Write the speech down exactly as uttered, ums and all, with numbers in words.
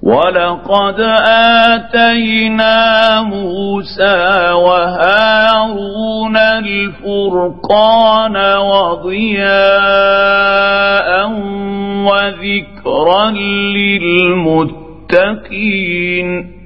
ولقد آتينا موسى وهارون الفرقان وضياء وذكرا للمتقين